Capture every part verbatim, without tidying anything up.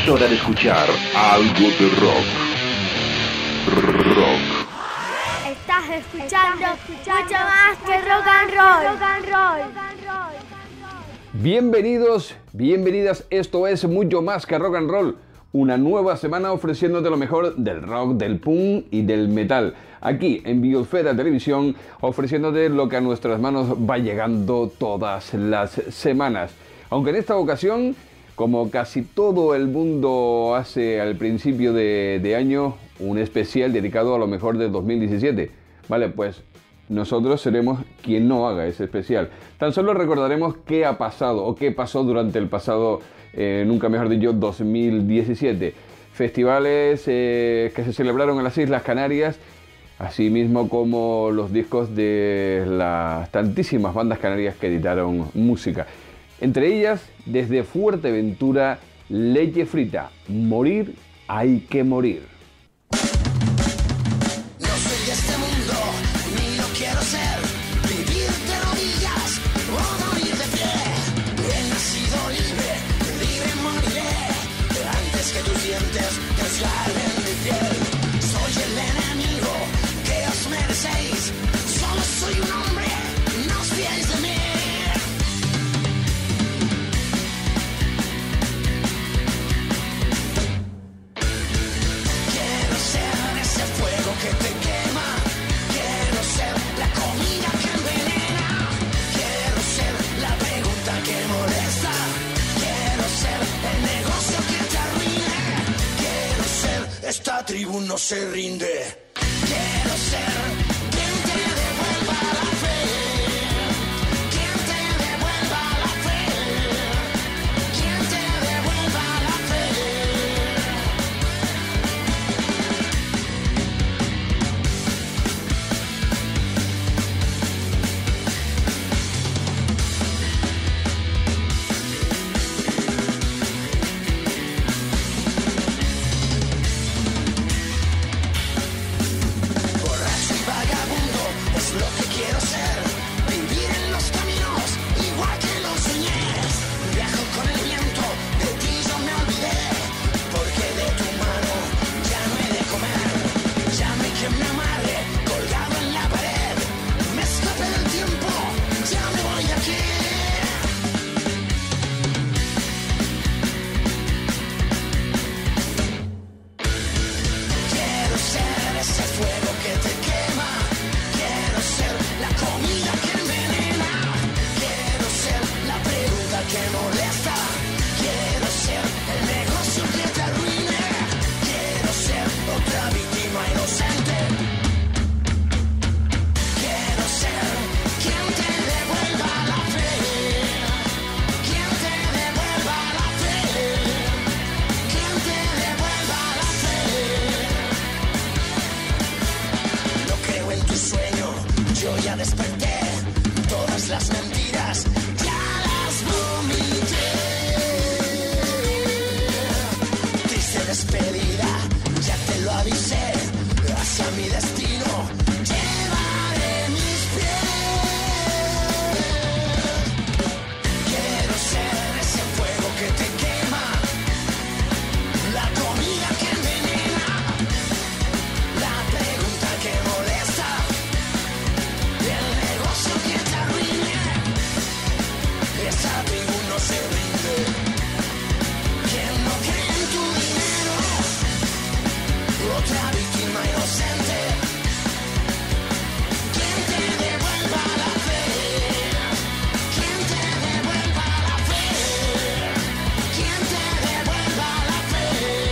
Es hora de escuchar algo de rock. Rock. Estás escuchando, mucho más que rock and roll. Rock and roll. Bienvenidos, bienvenidas, esto es mucho más que rock and roll. Una nueva semana ofreciéndote lo mejor del rock, del punk y del metal. Aquí en Biosfera Televisión, ofreciéndote lo que a nuestras manos va llegando todas las semanas. Aunque en esta ocasión, como casi todo el mundo hace al principio de, de año, un especial dedicado a lo mejor de dos mil diecisiete. Vale, pues nosotros seremos quien no haga ese especial. Tan solo recordaremos qué ha pasado o qué pasó durante el pasado, eh, nunca mejor dicho, dos mil diecisiete. Festivales eh, que se celebraron en las Islas Canarias, así mismo como los discos de las tantísimas bandas canarias que editaron música. Entre ellas, desde Fuerteventura, Leche Frita, Morir hay que morir. No soy de este mundo, ni lo quiero ser. Vivir de rodillas o morir de pie. He nacido libre, libre moriré. Antes que tus dientes desgarren mi piel. Soy el enemigo que os merecéis. Solo soy un hombre, no os fiéis de mí. Quiero ser ese fuego que te quema. Quiero ser la comida que envenena. Quiero ser la pregunta que molesta. Quiero ser el negocio que te arruine. Quiero ser esta tribu no se rinde. Quiero ser quien te devuelva la fe. Quien te devuelva la fe. Quien te devuelva la fe. Borracho y vagabundo es lo que quiero ser. Vivir en los caminos igual que lo soñé. Viajo con el viento, de ti yo me olvidé. Porque de tu mano ya no he de comer. Llame que me amarre, colgado en la pared. Me escapé del tiempo, ya me voy de aquí. Quiero ser ese fuego que te quema. Quiero ser la comida que envenena. Quiero ser la pregunta que molesta. Quiero ser el negocio que te arruine. Quiero ser otra víctima inocente. Quiero ser quien te devuelva la fe. Quien te devuelva la fe. Quien te devuelva la fe. No creo en tu sueño, yo ya desperté. Todas las mentiras ya las vomité. Triste despedida, ya te lo avisé. Hacia mi destino llevaré mis pies. Quiero ser ese fuego que te quema. La comida que envenena. La pregunta que molesta. El negocio que te arruine. Esa tribu no se rinde. Quien no cree en tu dinero. Otra víctima inocente. Quien te devuelva la fe. Quien te devuelva la fe. Quien te devuelva la fe.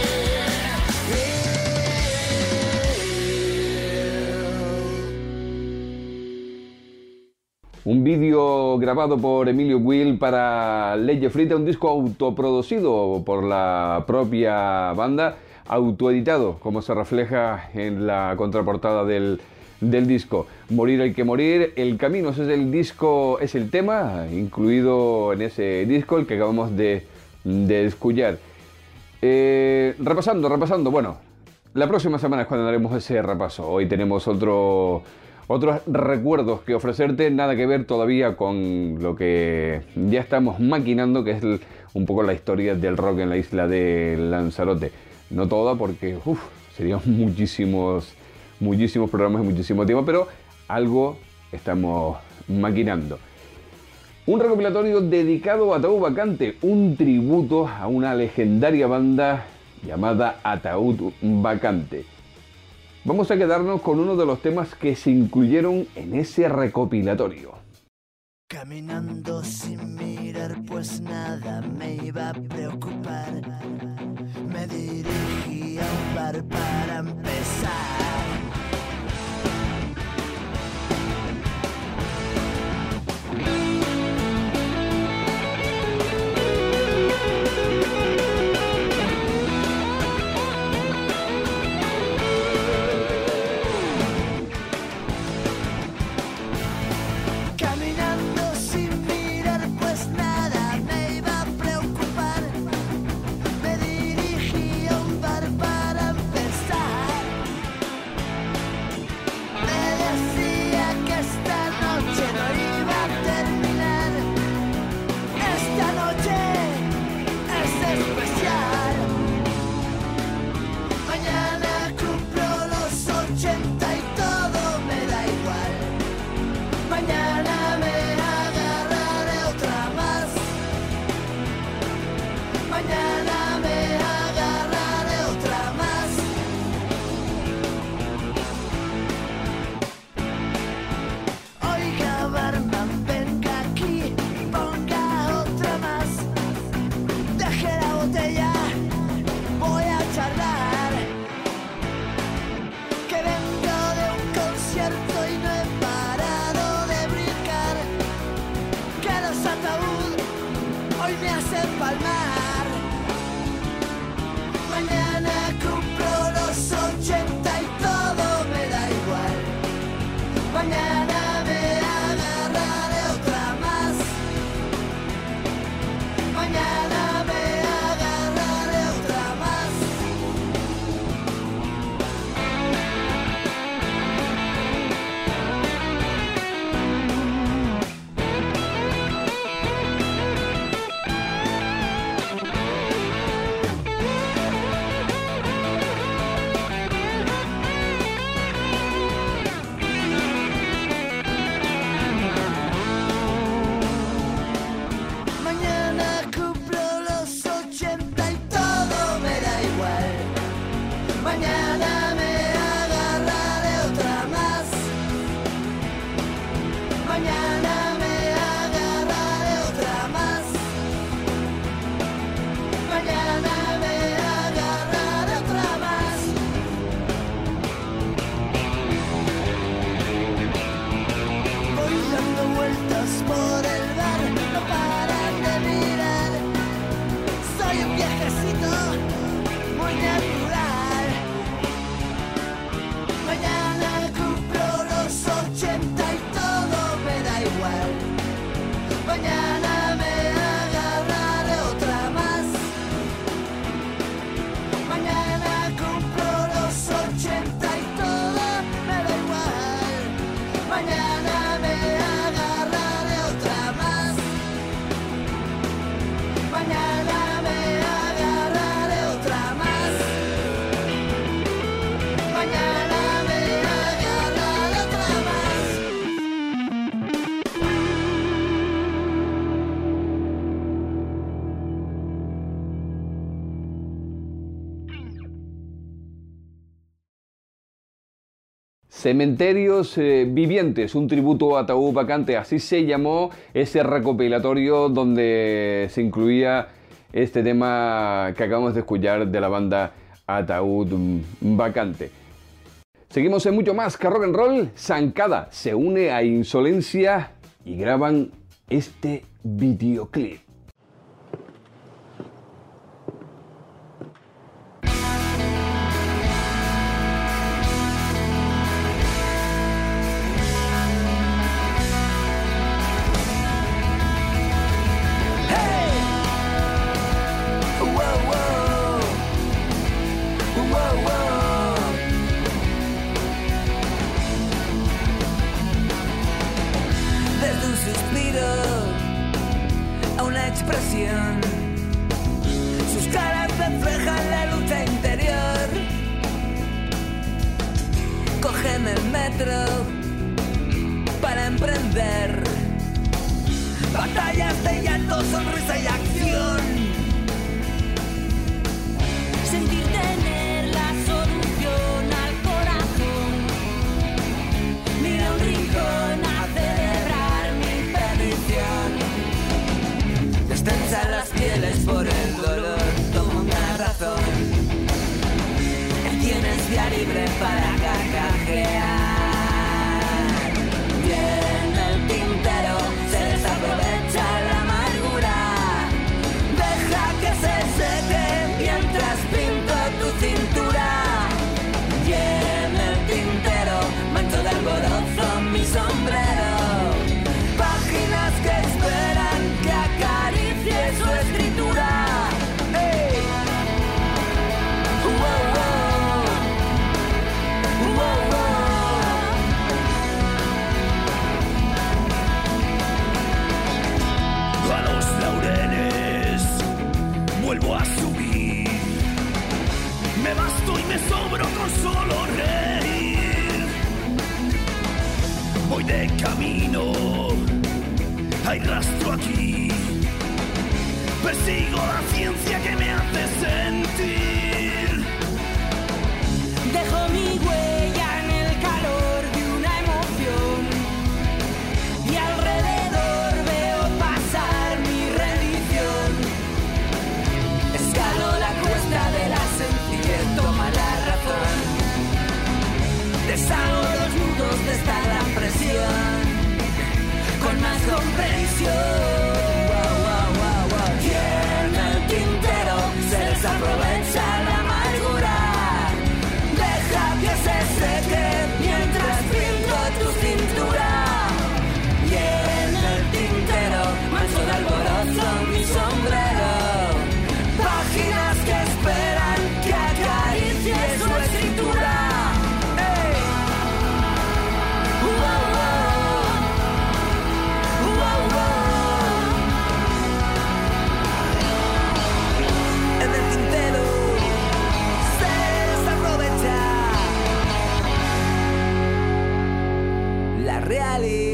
Un vídeo grabado por Emilio Will para Leche Frita, un disco autoproducido por la propia banda, autoeditado, como se refleja en la contraportada del, del disco. Morir hay que morir, El Camino es el disco, es el tema incluido en ese disco, el que acabamos de, de escuchar. Eh, repasando, repasando, bueno, la próxima semana es cuando haremos ese repaso. Hoy tenemos otro... Otros recuerdos que ofrecerte, nada que ver todavía con lo que ya estamos maquinando, que es el, un poco la historia del rock en la isla de Lanzarote. No toda, porque uf, serían muchísimos, muchísimos programas y muchísimo tiempo, pero algo estamos maquinando. Un recopilatorio dedicado a Ataúd Vacante, un tributo a una legendaria banda llamada Ataúd Vacante. Vamos a quedarnos con uno de los temas que se incluyeron en ese recopilatorio. Caminando sin mirar, pues nada me iba a preocupar. Me dirigí a un bar para empezar. Cementerios eh, Vivientes, un tributo a Ataúd Vacante, así se llamó ese recopilatorio donde se incluía este tema que acabamos de escuchar de la banda Ataúd Vacante. Seguimos en mucho más que rock and roll. Zancada se une a Insolencia y graban este videoclip. A una viaje en el metro para emprender batallas de llanto, sonrisa y acción. Sentir tener la solución al corazón. Mira un rincón a celebrar mi perdición. Destensa las pieles por el dolor, toma una razón. Tienes vía libre para carcajear. Viene el tintero, se desaprovecha la amargura. Deja que se seque mientras pinto tu cintura. Viene el tintero, mancho de alborozo mi sombrero. Páginas que esperan que acaricie su escritura. ¡Hey! ¡Wow, wow! A los laureles vuelvo a subir. Me basto y me sobro con solo reír. Voy de camino, hay rastro aquí. Persigo la ciencia que me hace sentir. Dejo mi huella en el calor de una emoción y alrededor veo pasar mi rendición. Escalo la cuesta de la sencillez, toma la razón. Deshago los nudos de esta gran presión con más comprensión. Wow, wow, wow, wow. Tiene el tintero, se desaprovecha la amargura. Deja que se seque mientras pinto tu cintura. Llena el tintero, mancho de alborozo mi sombrero. Páginas que esperan que acaricie su escritura. ¡Hey! ¡Wow, wow! ¡Wow, wow! En el tintero se desaprovecha la realidad.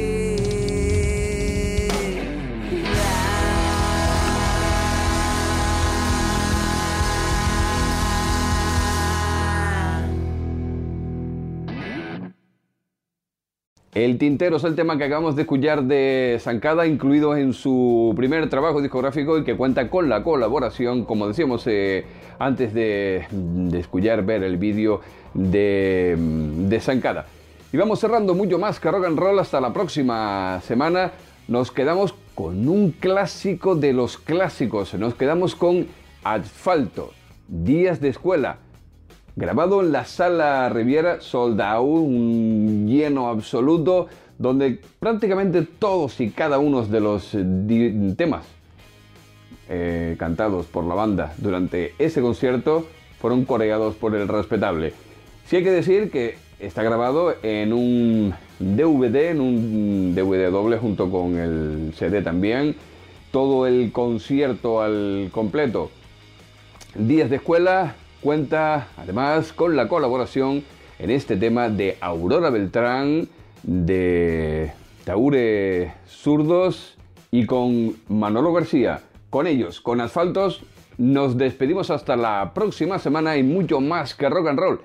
El Tintero es el tema que acabamos de escuchar de Zancada, incluido en su primer trabajo discográfico y que cuenta con la colaboración, como decíamos eh, antes de, de escuchar, ver el vídeo de, de Zancada. Y vamos cerrando mucho más que rock and roll hasta la próxima semana. Nos quedamos con un clásico de los clásicos. Nos quedamos con Asfalto, Días de Escuela. Grabado en la Sala Riviera, sold out, un lleno absoluto, donde prácticamente todos y cada uno de los eh, temas eh, cantados por la banda durante ese concierto fueron coreados por el respetable. Sí hay que decir que está grabado en un D V D, en un D V D doble junto con el C D también, todo el concierto al completo. Días de Escuela cuenta además con la colaboración en este tema de Aurora Beltrán, de Taure Zurdos y con Manolo García. Con ellos, con Asfaltos, nos despedimos hasta la próxima semana y mucho más que rock and roll.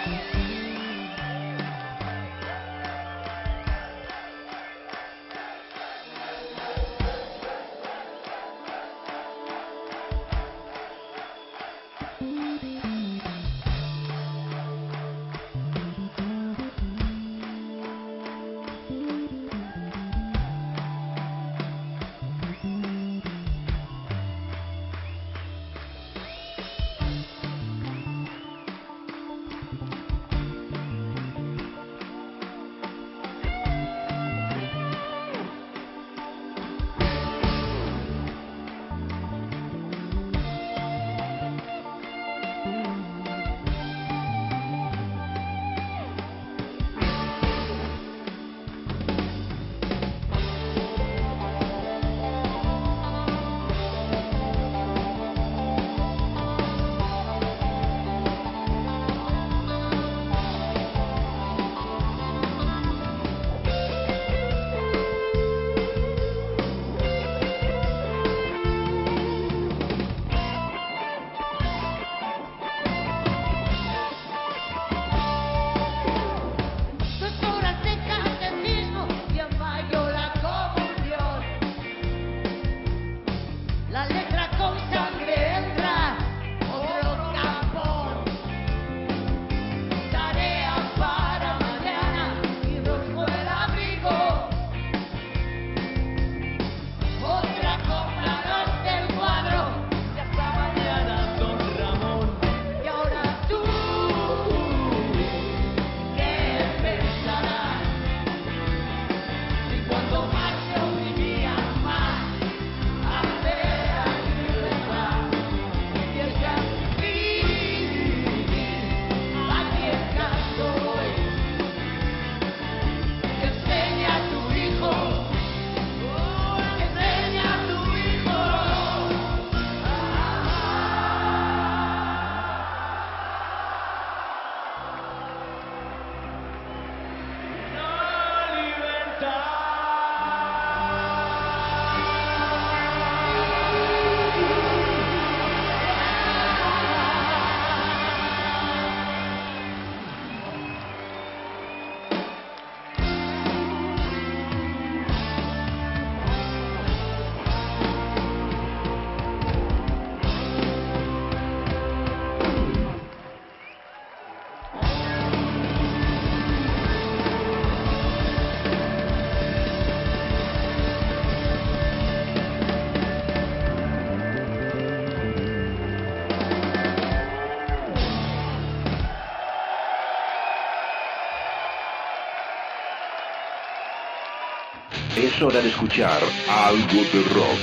Es hora de escuchar algo de rock.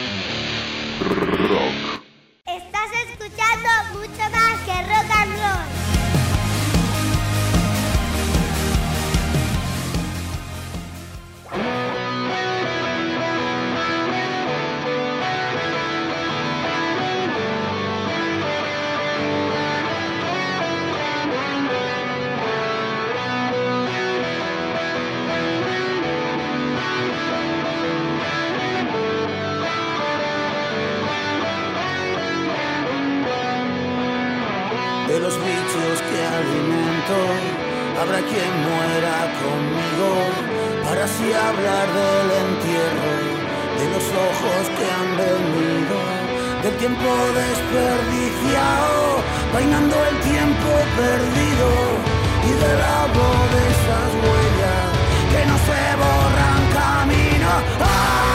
Rock. Estás escuchando mucho más que rock and roll. De los bichos que alimento, habrá quien muera conmigo, para así hablar del entierro, de los ojos que han venido, del tiempo desperdiciado, bailando el tiempo perdido, y de la voz de esas huellas que no se borran camino. ¡Ah!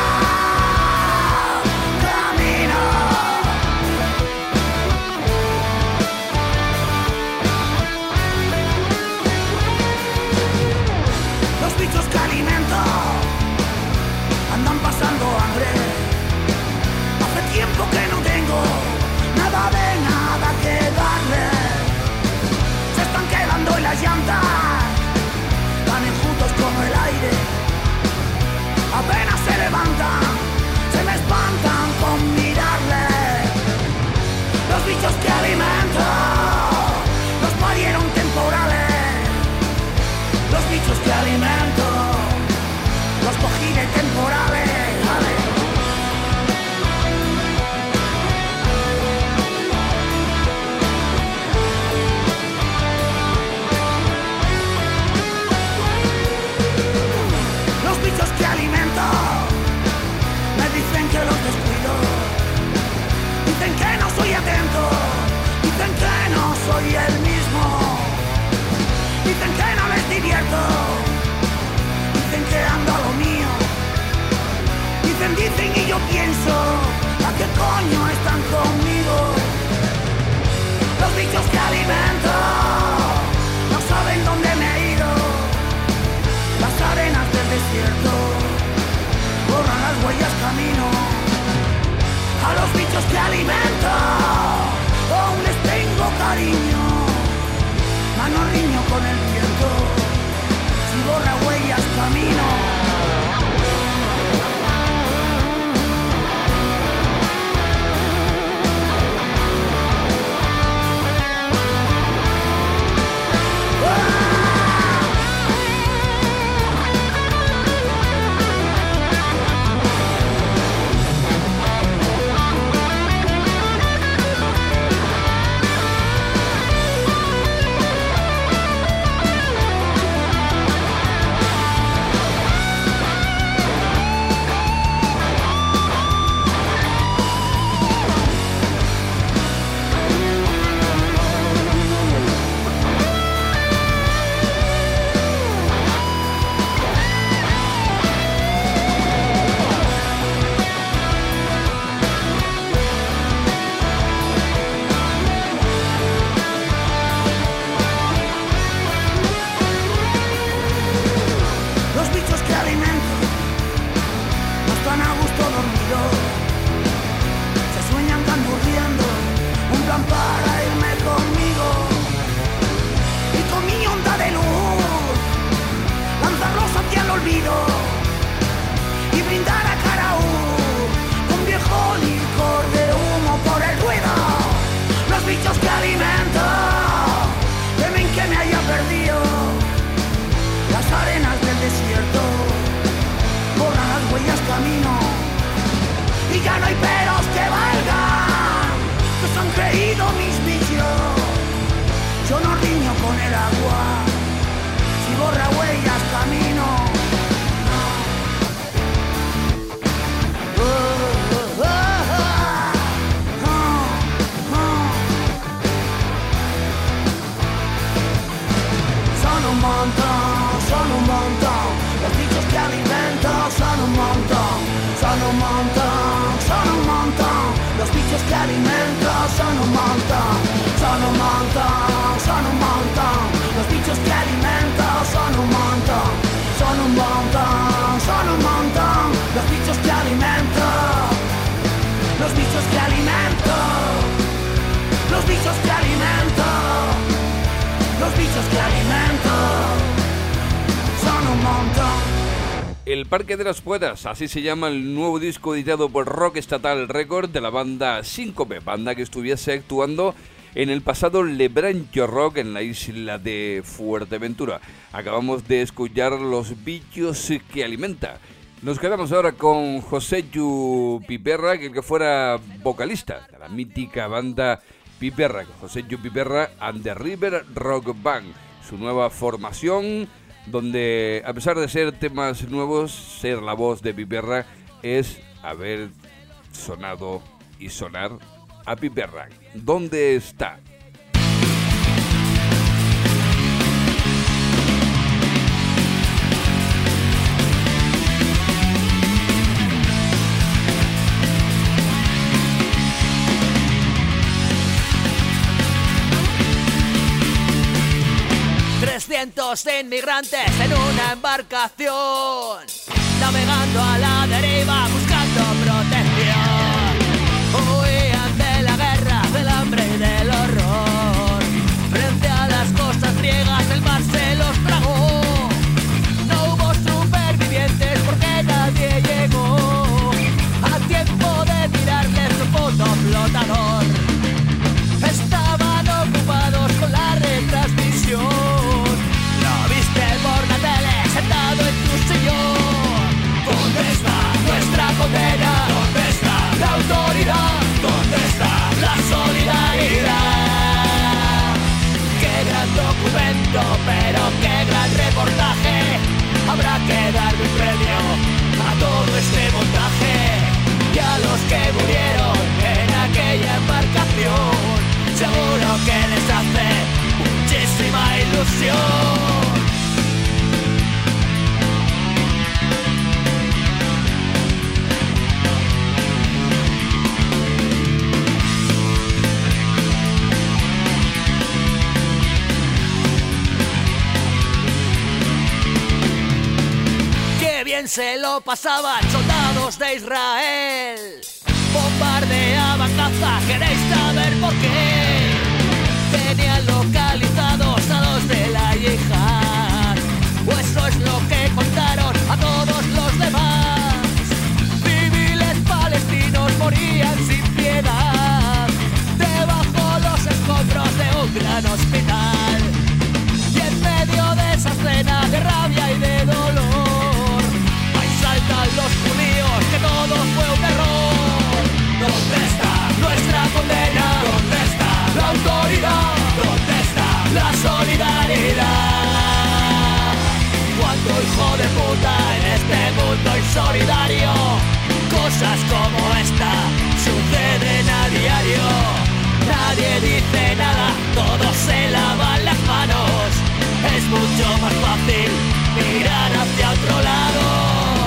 Bichos que alimento andan pasando hambre. Hace tiempo que no tengo nada de nada que darle. Se están quedando en las llantas, van enjutos como el aire. Apenas se levantan, se me espantan con mirarle. Los bichos que alimento los parieron temporales. Los bichos que alimento los cogí de temporales. Vale. soy el mismo. Dicen que no les divierto, dicen que ando a lo mío. Dicen, dicen y yo pienso, ¿a qué coño están conmigo? Los bichos que alimento no saben dónde me he ido. Las arenas del desierto borran las huellas camino. A los bichos que alimento aún les tengo cariño. Mano riño con el viento, si borra huellas camino. El Parque de las Poetas, así se llama el nuevo disco editado por Rock Estatal Records de la banda Síncope, banda que estuviese actuando en el pasado Lebrancho Rock en la isla de Fuerteventura. Acabamos de escuchar Los bichos que alimenta. Nos quedamos ahora con Joseyu Piperra, que el que fuera vocalista de la mítica banda Piperra, Joseyu Piperra and the River Rock Band, su nueva formación, donde a pesar de ser temas nuevos, ser la voz de Piperra es haber sonado y sonar a Piperra. ¿Dónde está? trescientos inmigrantes en una embarcación, navegando a la deriva buscando protección. Huían de la guerra, del hambre y del horror. Frente a las costas griegas el mar se los tragó. No hubo supervivientes porque nadie llegó a tiempo de tirarles su puto flotador. Estaban ocupados con la retransmisión. Lo viste por la tele sentado en tu sillón. ¿Dónde está? presión. Qué bien se lo pasaban soldados de Israel. Bombardeaban Gaza, ¿queréis saber por qué? Tenían localizados a los de la yihad, o eso es lo que contaron a todos los demás. Civiles palestinos morían sin piedad debajo los escombros de un gran hospital. Y en medio de esa escena de rabia y de dolor, ahí saltan los judíos, que todo fue un error. ¿Dónde está nuestra condena? ¿Dónde está la autoridad? ¿Dónde está la solidaridad? Cuánto hijo de puta en este mundo insolidario. Cosas como esta suceden a diario. Nadie dice nada, todos se lavan las manos. Es mucho más fácil mirar hacia otro lado.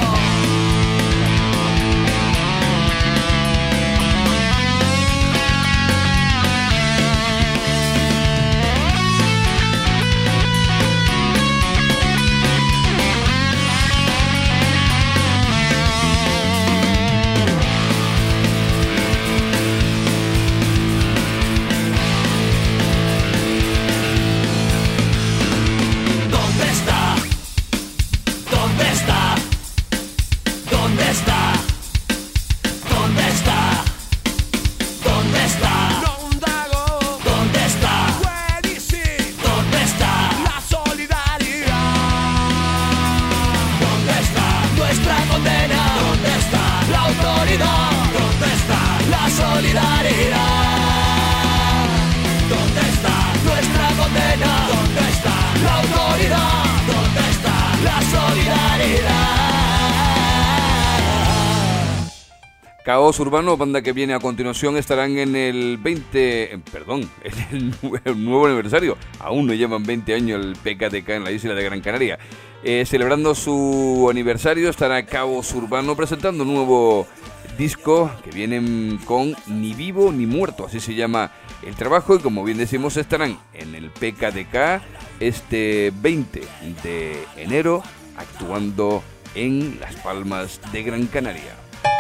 Caos Urbano, banda que viene a continuación, estarán en el veinte, perdón, en el nuevo aniversario. Aún no llevan veinte años el P K T K en la isla de Gran Canaria. Eh, celebrando su aniversario estará Caos Urbano presentando un nuevo disco que vienen con Ni Vivo Ni Muerto, así se llama el trabajo, y como bien decimos estarán en el P K T K este veinte de enero actuando en Las Palmas de Gran Canaria.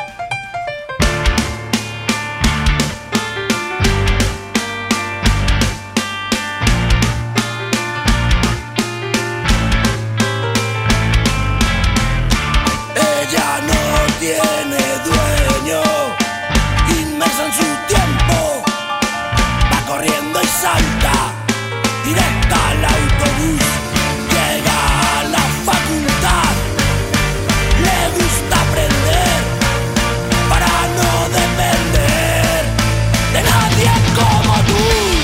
Tiene dueño, inmersa en su tiempo, va corriendo y salta, directa al autobús, llega a la facultad, le gusta aprender para no depender de nadie como tú.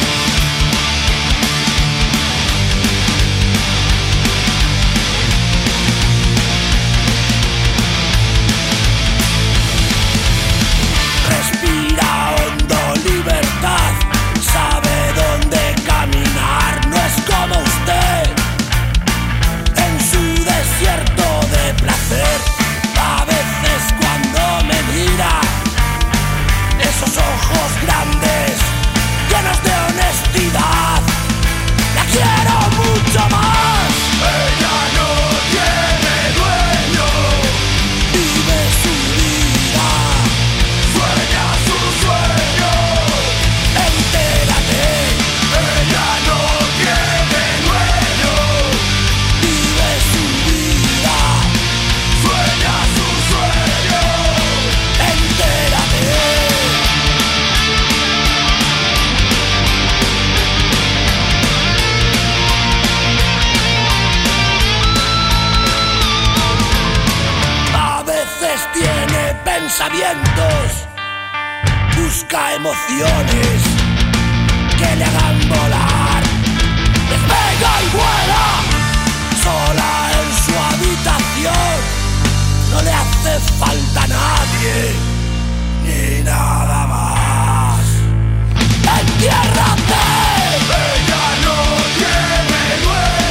A veces cuando me mira, esos ojos grandes, llenos de honestidad, la quiero mucho más. Ella no tiene dueño, vive su vida, sueña su sueño, entérate. Ella no tiene dueño, vive su vida, sueña su sueño, entérate. A veces tiene pensamientos, busca emociones que le hagan volar, despega y vuela, sola en su habitación. No le hace falta nadie, ni nada más. ¡Entiérrate! Ella no tiene dueño,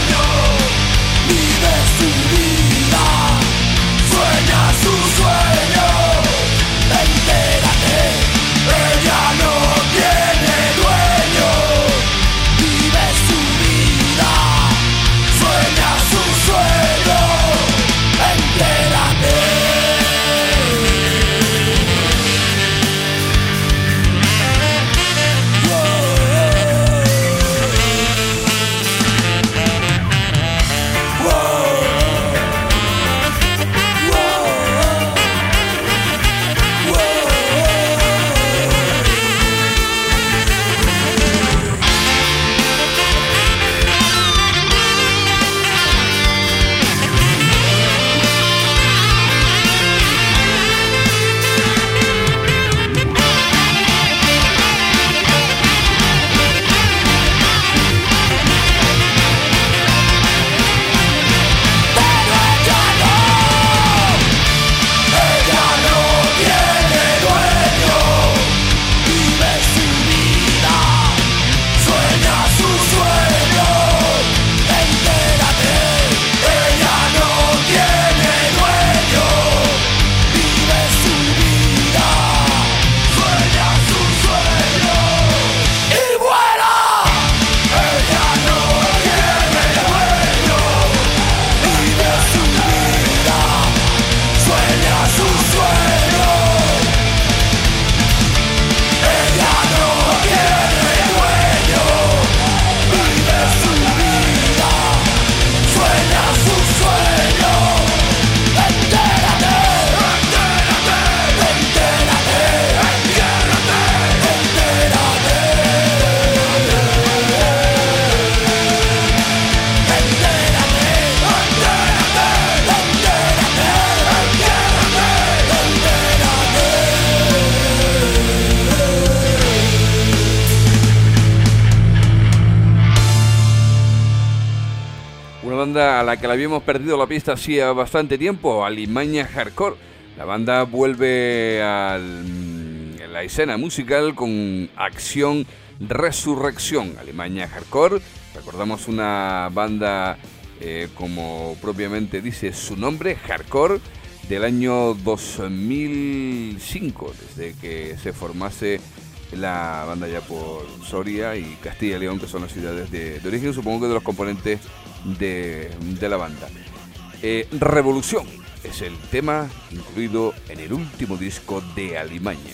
banda a la que le habíamos perdido la pista hacía bastante tiempo, Alimaña Hardcore. La banda vuelve a la escena musical con Acción Resurrección. Alimaña Hardcore, recordamos una banda, eh, como propiamente dice su nombre, hardcore, del año dos mil cinco, desde que se formase la banda ya por Soria y Castilla y León, que son las ciudades de, de origen, supongo que de los componentes de, de la banda. Eh, Revolución es el tema incluido en el último disco de Alimaña.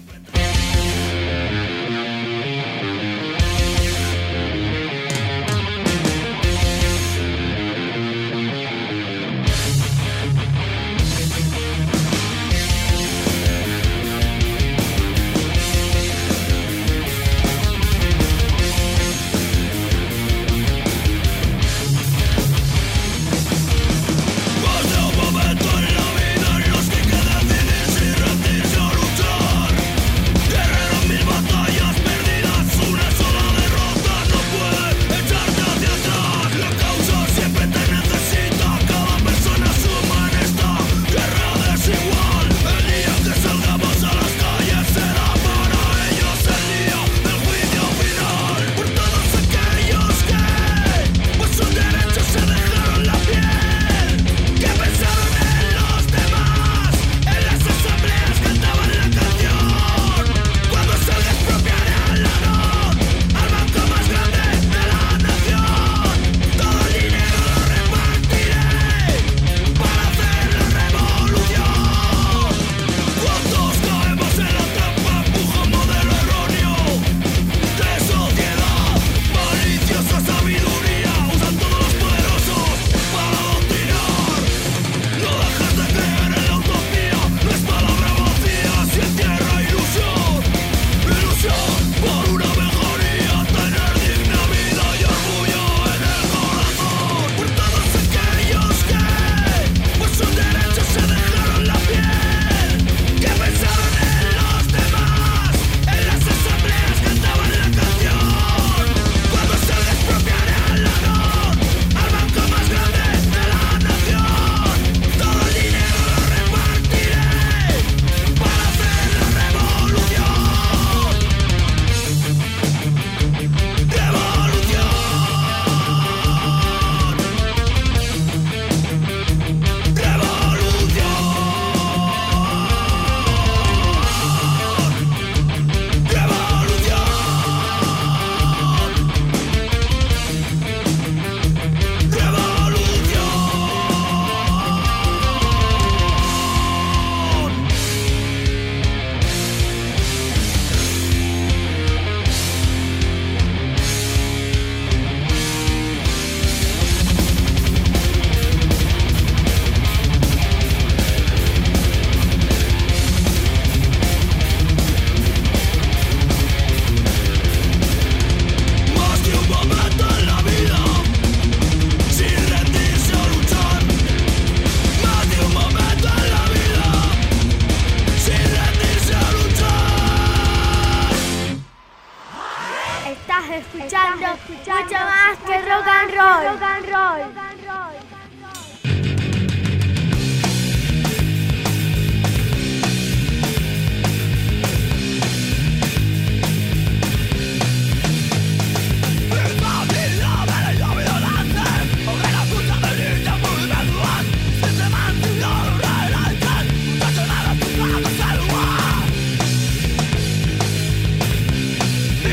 escuchando mucho más que rock and roll. Rock and roll.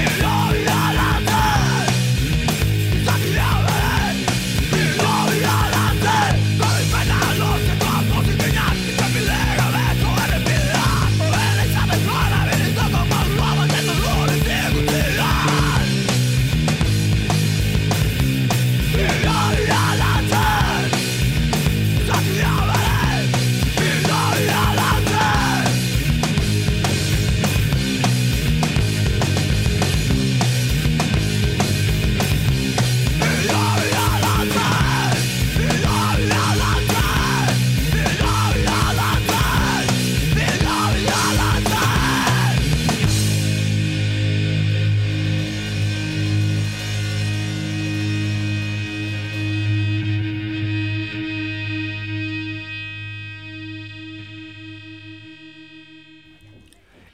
Yeah.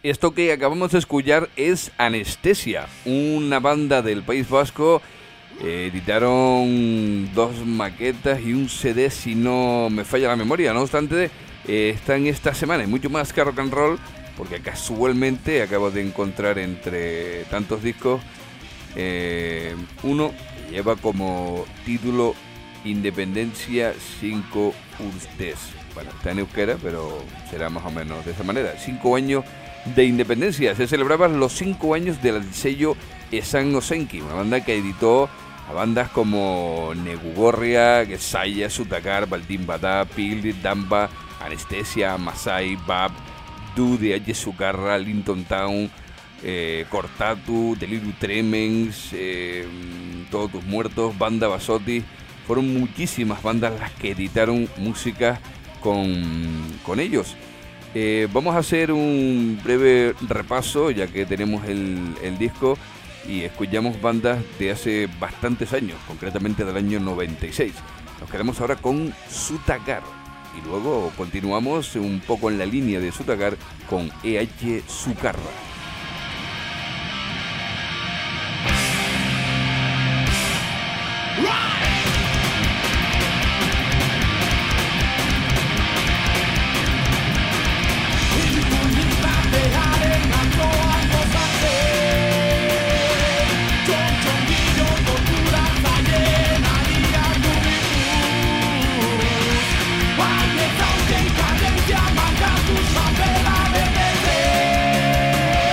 Esto que acabamos de escuchar es Anestesia, una banda del País Vasco. Eh, editaron dos maquetas y un C D, si no me falla la memoria. No obstante, eh, están esta semana y mucho más que rock and roll, porque casualmente acabo de encontrar entre tantos discos eh, uno que lleva como título Independencia cinco Urtes. Bueno, está en euskera, pero será más o menos de esa manera. Cinco años de independencia. Se celebraban los cinco años del sello Esan Osenki, una banda que editó a bandas como Negugorria, Gesaya, Sutakar, Baldín Badá, Pil, Damba, Anestesia, Masai, Bab, Dude, Aye Sukarra, Linton Town, eh, Cortatu, Deliru Tremens, eh, Todos Tus Muertos, Banda Basotti. Fueron muchísimas bandas las que editaron música con, con ellos. Eh, vamos a hacer un breve repaso, ya que tenemos el, el disco, y escuchamos bandas de hace bastantes años, concretamente del año noventa y seis. Nos quedamos ahora con Sutakar y luego continuamos un poco en la línea de Sutakar con E H Sukarra. Cadencia, marca tu sabela de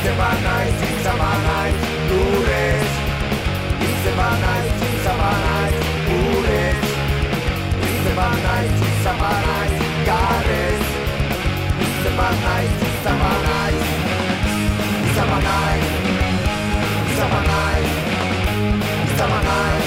Izebanaiz, izabanaiz, lurrez. Izebanaiz, izabanaiz, urez. Izebanaiz, izabanaiz, garrez. Izebanaiz, izabanaiz, izabanaiz, izabanaiz, izabanaiz.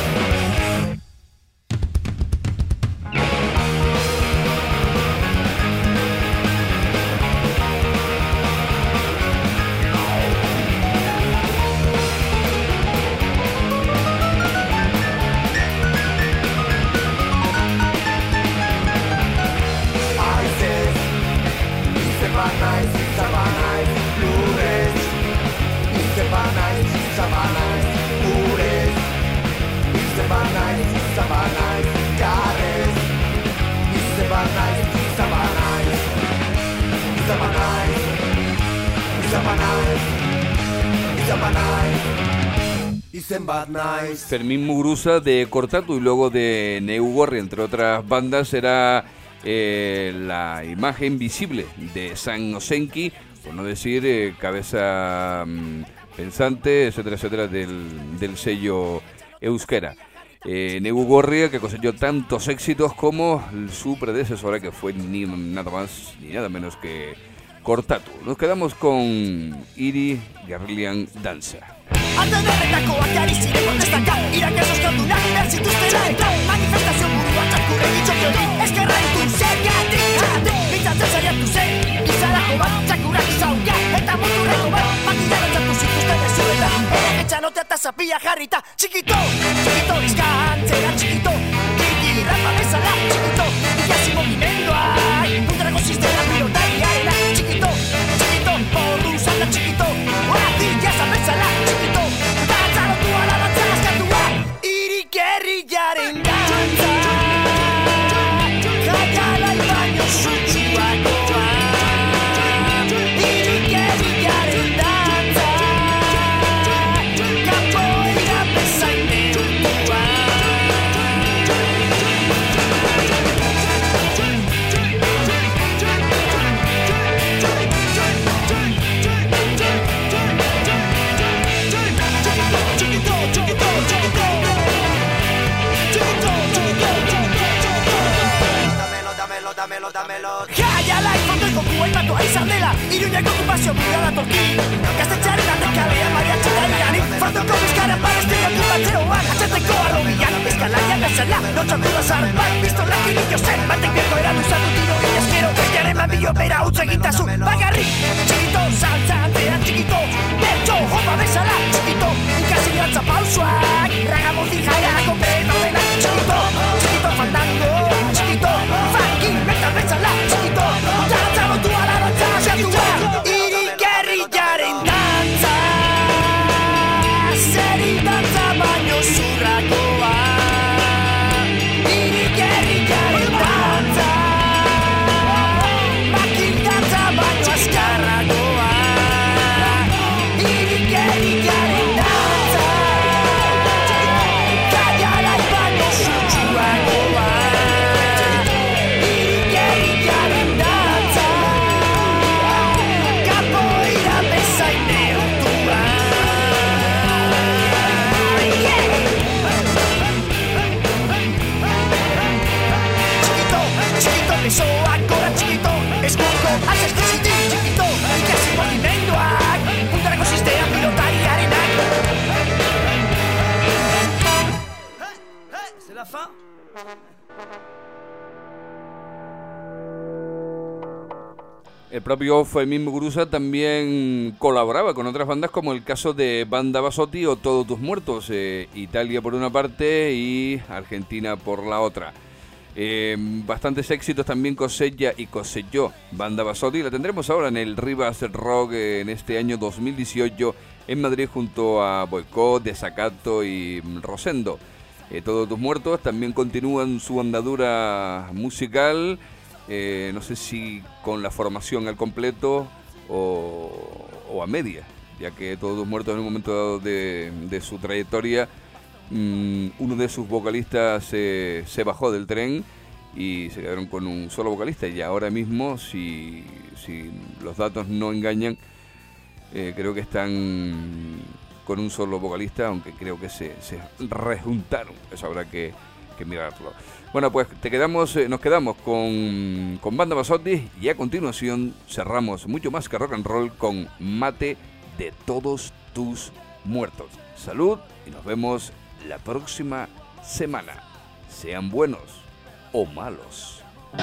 Izebanaiz, izabanaiz, lurrez. Izebanaiz, izabanaiz, urez. Izebanaiz, izabanaiz, garrez. Izebanaiz, izabanaiz, izabanaiz, izabanaiz, izabanaiz. Izen bat naiz. Fermín Muguruza de Cortatu y luego de Neu Gorri, entre otras bandas, era eh, la imagen visible de San Osenki, por no decir eh, cabeza mm, pensante, etcétera, etcétera, del, del sello euskera. Eh, Neu Gorria, que cosechó tantos éxitos como su predecesora, que fue ni nada más ni nada menos que Cortatu. Nos quedamos con Iri Guerrillan Danza. Alderretako akariziren kontestaka Irakasos kaldunak behar zituztera eta manifestazio burua txakurre ditxokeri Eskerra itun zergatik Bintzatzen zariatu zen Izarako bat txakurrak izauka Eta muturreko bat Makilaren txatu zituzten ezuela Etxanote eta zapia jarrita Txikito, txikito izkantzera Txikito, kiki rapa bezala Txikito, ikasi movimendua Puntrako sistema pilotariarena Txikito, txikito, porru zanda Txikito, horatik jasa bezala Txikito, dantzaro tu ala dantzara eskatua Iri gerrillaren dantza Jaiala ibaino zutsuakoa Iri gerrillaren dantza Kapoeira bezain neurtua Damelo, damelo Jaiala ifondeko kuelmatoa izan dela Iruñeko okupazio bura datorki Gaztetxearen atekalea mariatxeta irani Frontoko bizkara palestina okupatzeoan Atxeteko arrobian, bizkalaia bezala Notxan dura zarbat, pistolak inio zen Batek bieko eranuzatu tiro inezkero Jaren mamillo bera utz egintazu Bagarri, txikito, saltza antean txikito Bertxo, jopa bezala, txikito Ikasi dantza pausuak Ragamuzi jairako pena dena Txikito, txikito fandango Txikito, funky, metal bezala Txikito, dantzaro tu ala dantza Zatua, iri gerrillaren dantza Zeri dantza baino zurrakoa Iri gerrillaren dantza Makil dantza baino azkarrakoa Iri gerrillaren dantza Jaiala ibaino zutsuakoa Iri gerrillaren dantza Kapoeira bezain neurtua Txikito, txikito, besoak gora txikito Eskuko, azeskiziti txikito Ikasi movimenduak Puntarako sistema pilotariarenak C'est la fin. El propio Fermín Muguruza también colaboraba con otras bandas como el caso de Banda Basotti o Todos tus muertos, eh, Italia por una parte y Argentina por la otra. Eh, bastantes éxitos también cosella y cosechó Banda Basotti. La tendremos ahora en el Rivas Rock eh, en este año dos mil dieciocho en Madrid junto a Boicot, Desacato y Rosendo. Eh, Todos tus muertos también continúan su andadura musical. Eh, no sé si con la formación al completo o, o a media, ya que Todos tus muertos en un momento dado de, de su trayectoria, mmm, uno de sus vocalistas se, se bajó del tren y se quedaron con un solo vocalista, y ahora mismo, si, si los datos no engañan, Eh, creo que están con un solo vocalista, aunque creo que se, se rejuntaron. Eso habrá que, que mirarlo. Bueno, pues te quedamos, eh, nos quedamos con, con Banda Basotti y a continuación cerramos mucho más que rock and roll con Mate de todos tus muertos. Salud y nos vemos la próxima semana. Sean buenos o malos.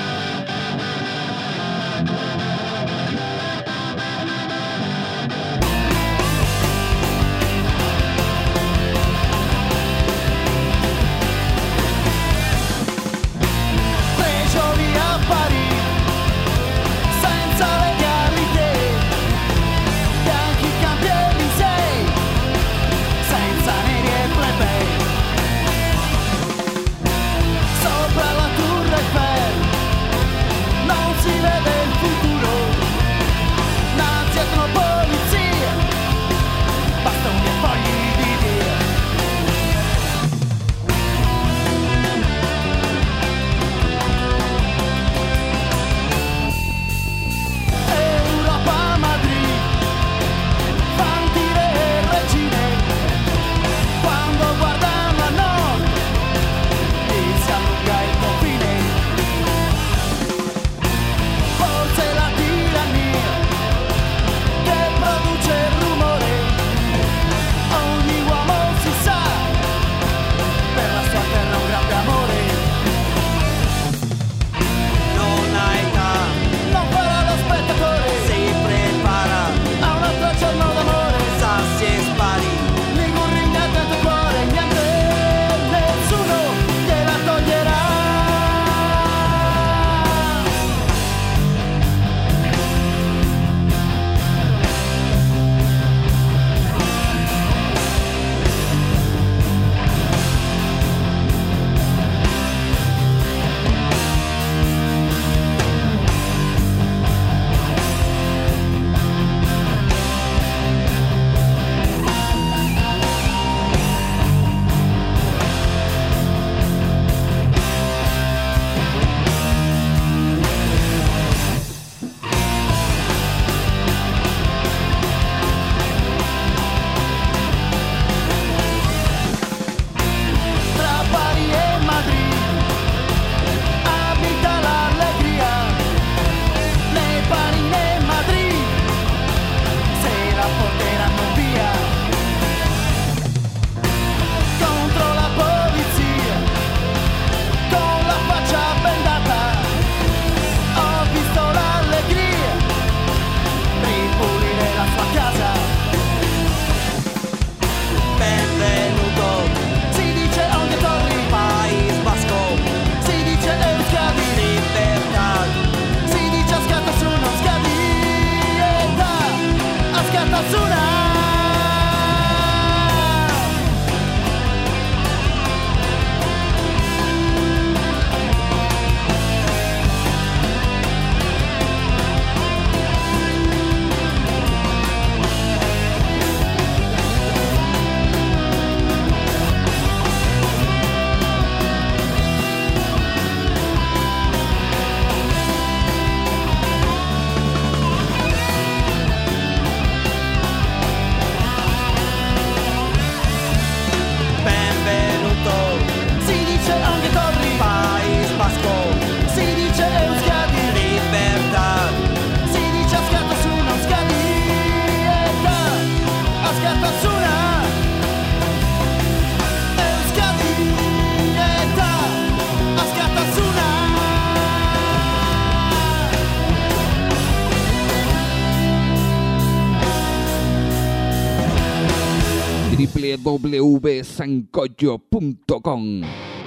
w w w punto sancocho punto com.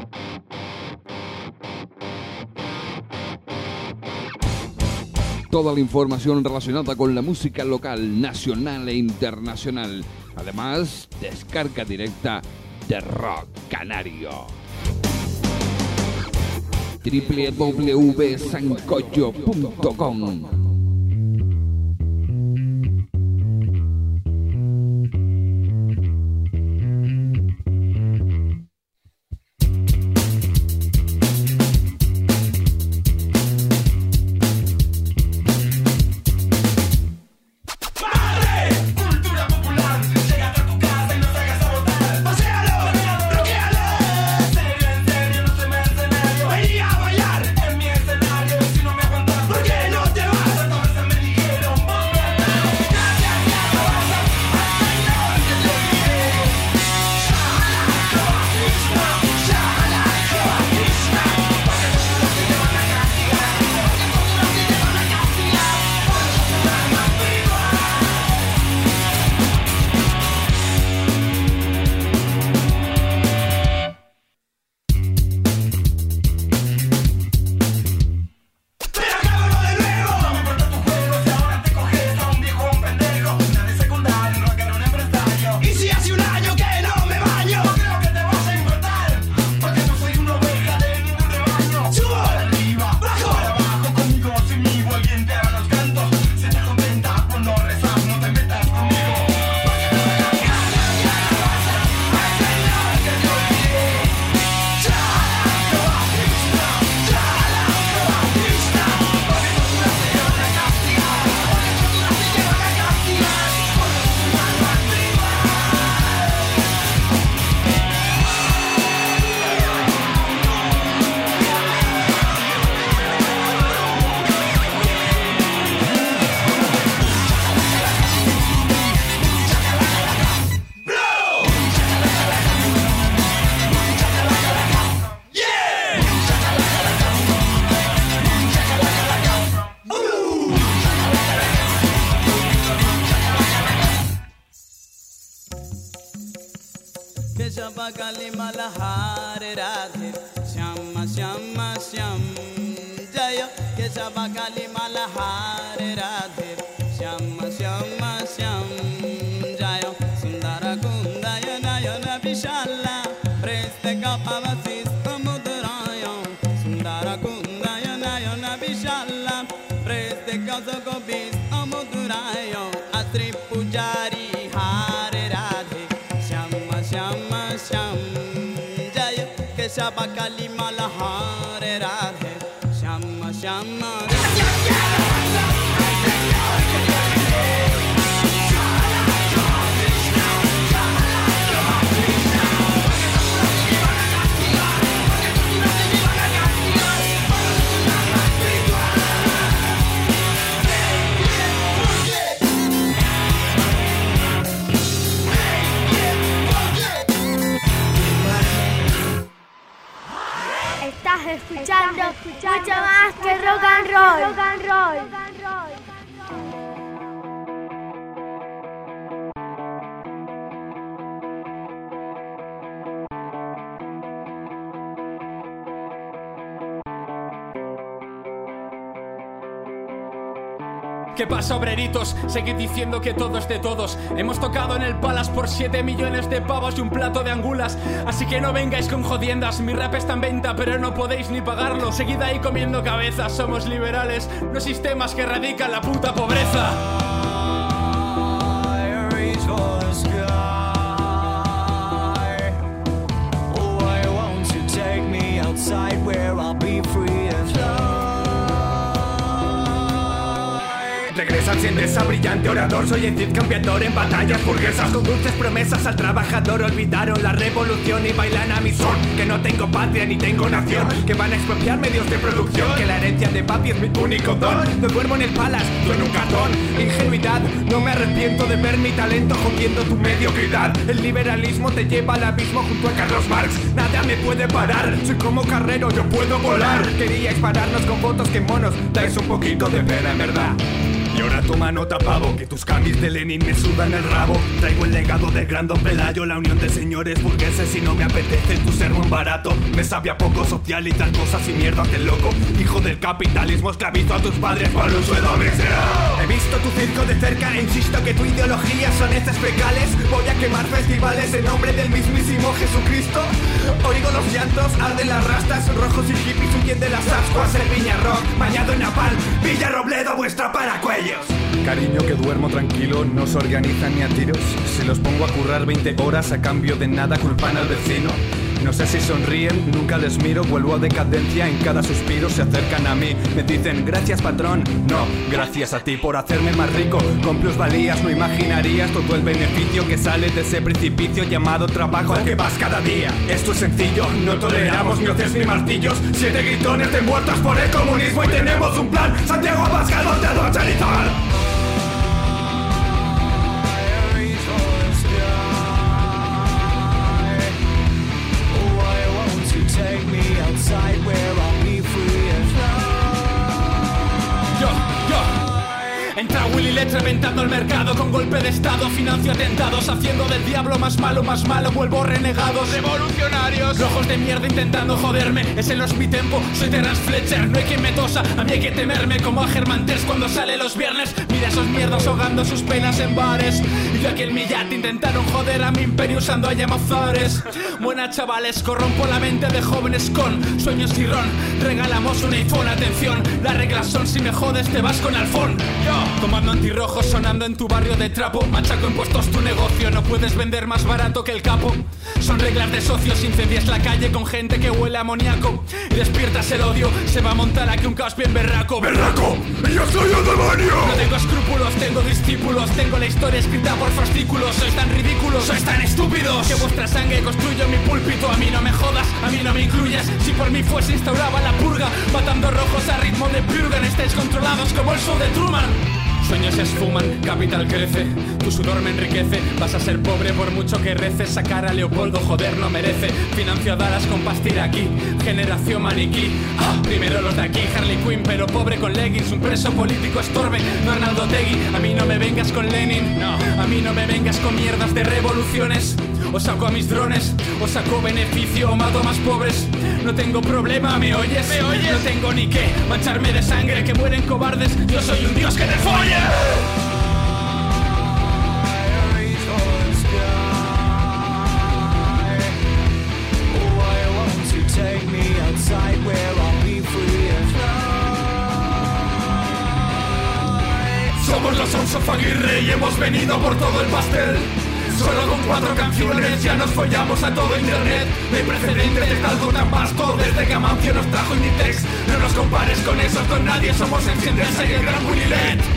Toda la información relacionada con la música local, nacional e internacional. Además, descarga directa de Rock Canario. w w w punto sancocho punto com. ¡Madre! Keshavakali Malahare Radhe Shyama Shyama Shyam Jaya Keshavakali Malahare Radhe Shyama Shyama Shyam Jaya Sundara Kundaya Nayana Vishala Preste Kapavasis Mudraya Sundara Kundaya Nayana Vishala Preste Kapavasis Mudraya Atri Pujari Hare Radhe Shyama Shyama Shyam Jaya Keshavakali Malahare Radhe Shyama Shyama Estás escuchando mucho más que rock and roll. Rock and roll. ¿Qué pasa, obreritos? Seguid diciendo que todo es de todos. Hemos tocado en el Palace por siete millones de pavos y un plato de angulas. Así que no vengáis con jodiendas. Mi rap está en venta, pero no podéis ni pagarlo. Seguid ahí comiendo cabezas. Somos liberales, no sistemas que erradican la puta pobreza. Regresan siendo esa brillante orador. Soy el Cid campeador en batallas burguesas, con dulces promesas al trabajador. Olvidaron la revolución y bailan a mi son. Que no tengo patria ni tengo nación, que van a expropiar medios de producción, que la herencia de papi es mi único don. No duermo en el Palace, tú en un cartón. Ingenuidad, no me arrepiento de ver mi talento jodiendo tu mediocridad. El liberalismo te lleva al abismo junto a Carlos Marx. Nada me puede parar, soy como Carrero, yo puedo volar. Queríais pararnos con fotos que monos, dais un poquito de pena en verdad. Y ahora toma nota, pavo, que tus camis de Lenin me sudan el rabo. Traigo el legado del gran Don Pelayo, la unión de señores burgueses. Y no me apetece tu sermón barato. Me sabe a poco social y tal cosas y mierda del loco. Hijo del capitalismo, esclavizo a tus padres para un sueldo miserable. He visto tu circo de cerca e insisto que tu ideología son heces fecales. Voy a quemar festivales en nombre del mismísimo Jesucristo. Oigo los llantos, arden las rastas, rojos y hippies huyen de las ascuas. El Viña Rock, bañado en napal, Villa Robledo, vuestra paracuellos. Cariño, que duermo tranquilo, no se organizan ni a tiros. Si los pongo a currar veinte horas a cambio de nada, culpan al vecino. No sé si sonríen, nunca les miro, vuelvo a decadencia en cada suspiro. Se acercan a mí, me dicen gracias patrón. No, gracias a ti por hacerme más rico. Con plusvalías no imaginarías todo el beneficio que sale de ese precipicio llamado trabajo al que vas cada día. Esto es sencillo, no toleramos ni hoces ni martillos. Siete gritones de muertos por el comunismo y tenemos un plan. Santiago Abascal, te lo charizar. Take me outside where I'll be free and fly. Yo, yo. Entra Willy Letts reventando el mercado con golpe de estado, financio atentados, haciendo del diablo más malo, más malo, vuelvo renegados, revolucionarios, rojos de mierda intentando joderme, ese no es mi tempo, soy Terrence Fletcher, no hay quien me tosa, a mí hay que temerme como a Germán Terz cuando sale los viernes, mira esos mierdas ahogando sus penas en bares, y yo aquí en mi yate intentaron joder a mi imperio usando a llamazares, buenas chavales, corrompo la mente de jóvenes con sueños y ron, regalamos un iPhone, atención, las reglas son si me jodes te vas con Alfón, yo, tomando antirrojos sonando en tu barrio de trapo, machaco impuestos tu negocio, no puedes vender más barato que el capo, son reglas de socios, incendias la calle con gente que huele a amoníaco, y despiertas el odio, se va a montar aquí un caos bien berraco, ¡berraco! ¡Yo soy el demonio! No tengo escrúpulos, tengo discípulos, tengo la historia escrita por fascículos, sois tan ridículos, sois tan estúpidos, que vuestra sangre construyó mi púlpito, a mí no me jodas, a mí no me incluyes, si por mí fuese instauraba la purga, matando rojos a ritmo de Purgan, estáis controlados como el show de Truman. Sueños se esfuman, capital crece, tu sudor me enriquece, vas a ser pobre por mucho que reces, sacar a Leopoldo, joder, no merece, financio a Dallas con pastilla aquí, generación maniquí, ah, primero los de aquí, Harley Quinn, pero pobre con leggings, un preso político estorbe, no Arnaldo Tegui, a mí no me vengas con Lenin, no, a mí no me vengas con mierdas de revoluciones, O saco a mis drones, o saco beneficio, o mato a más pobres. No tengo problema, ¿me oyes? ¿Me oyes? No tengo ni que mancharme de sangre, que mueren cobardes. Yo soy un dios que te folle. Take me outside where I'll be free and fly. Somos los Sons of Aguirre y hemos venido por todo el pastel. Solo con cuatro canciones ya nos follamos a todo internet. No hay precedentes de algo tan vasto desde que Amancio nos trajo Inditex. No nos compares con esos, con nadie, somos el Gendersa y el Gran Willy Let.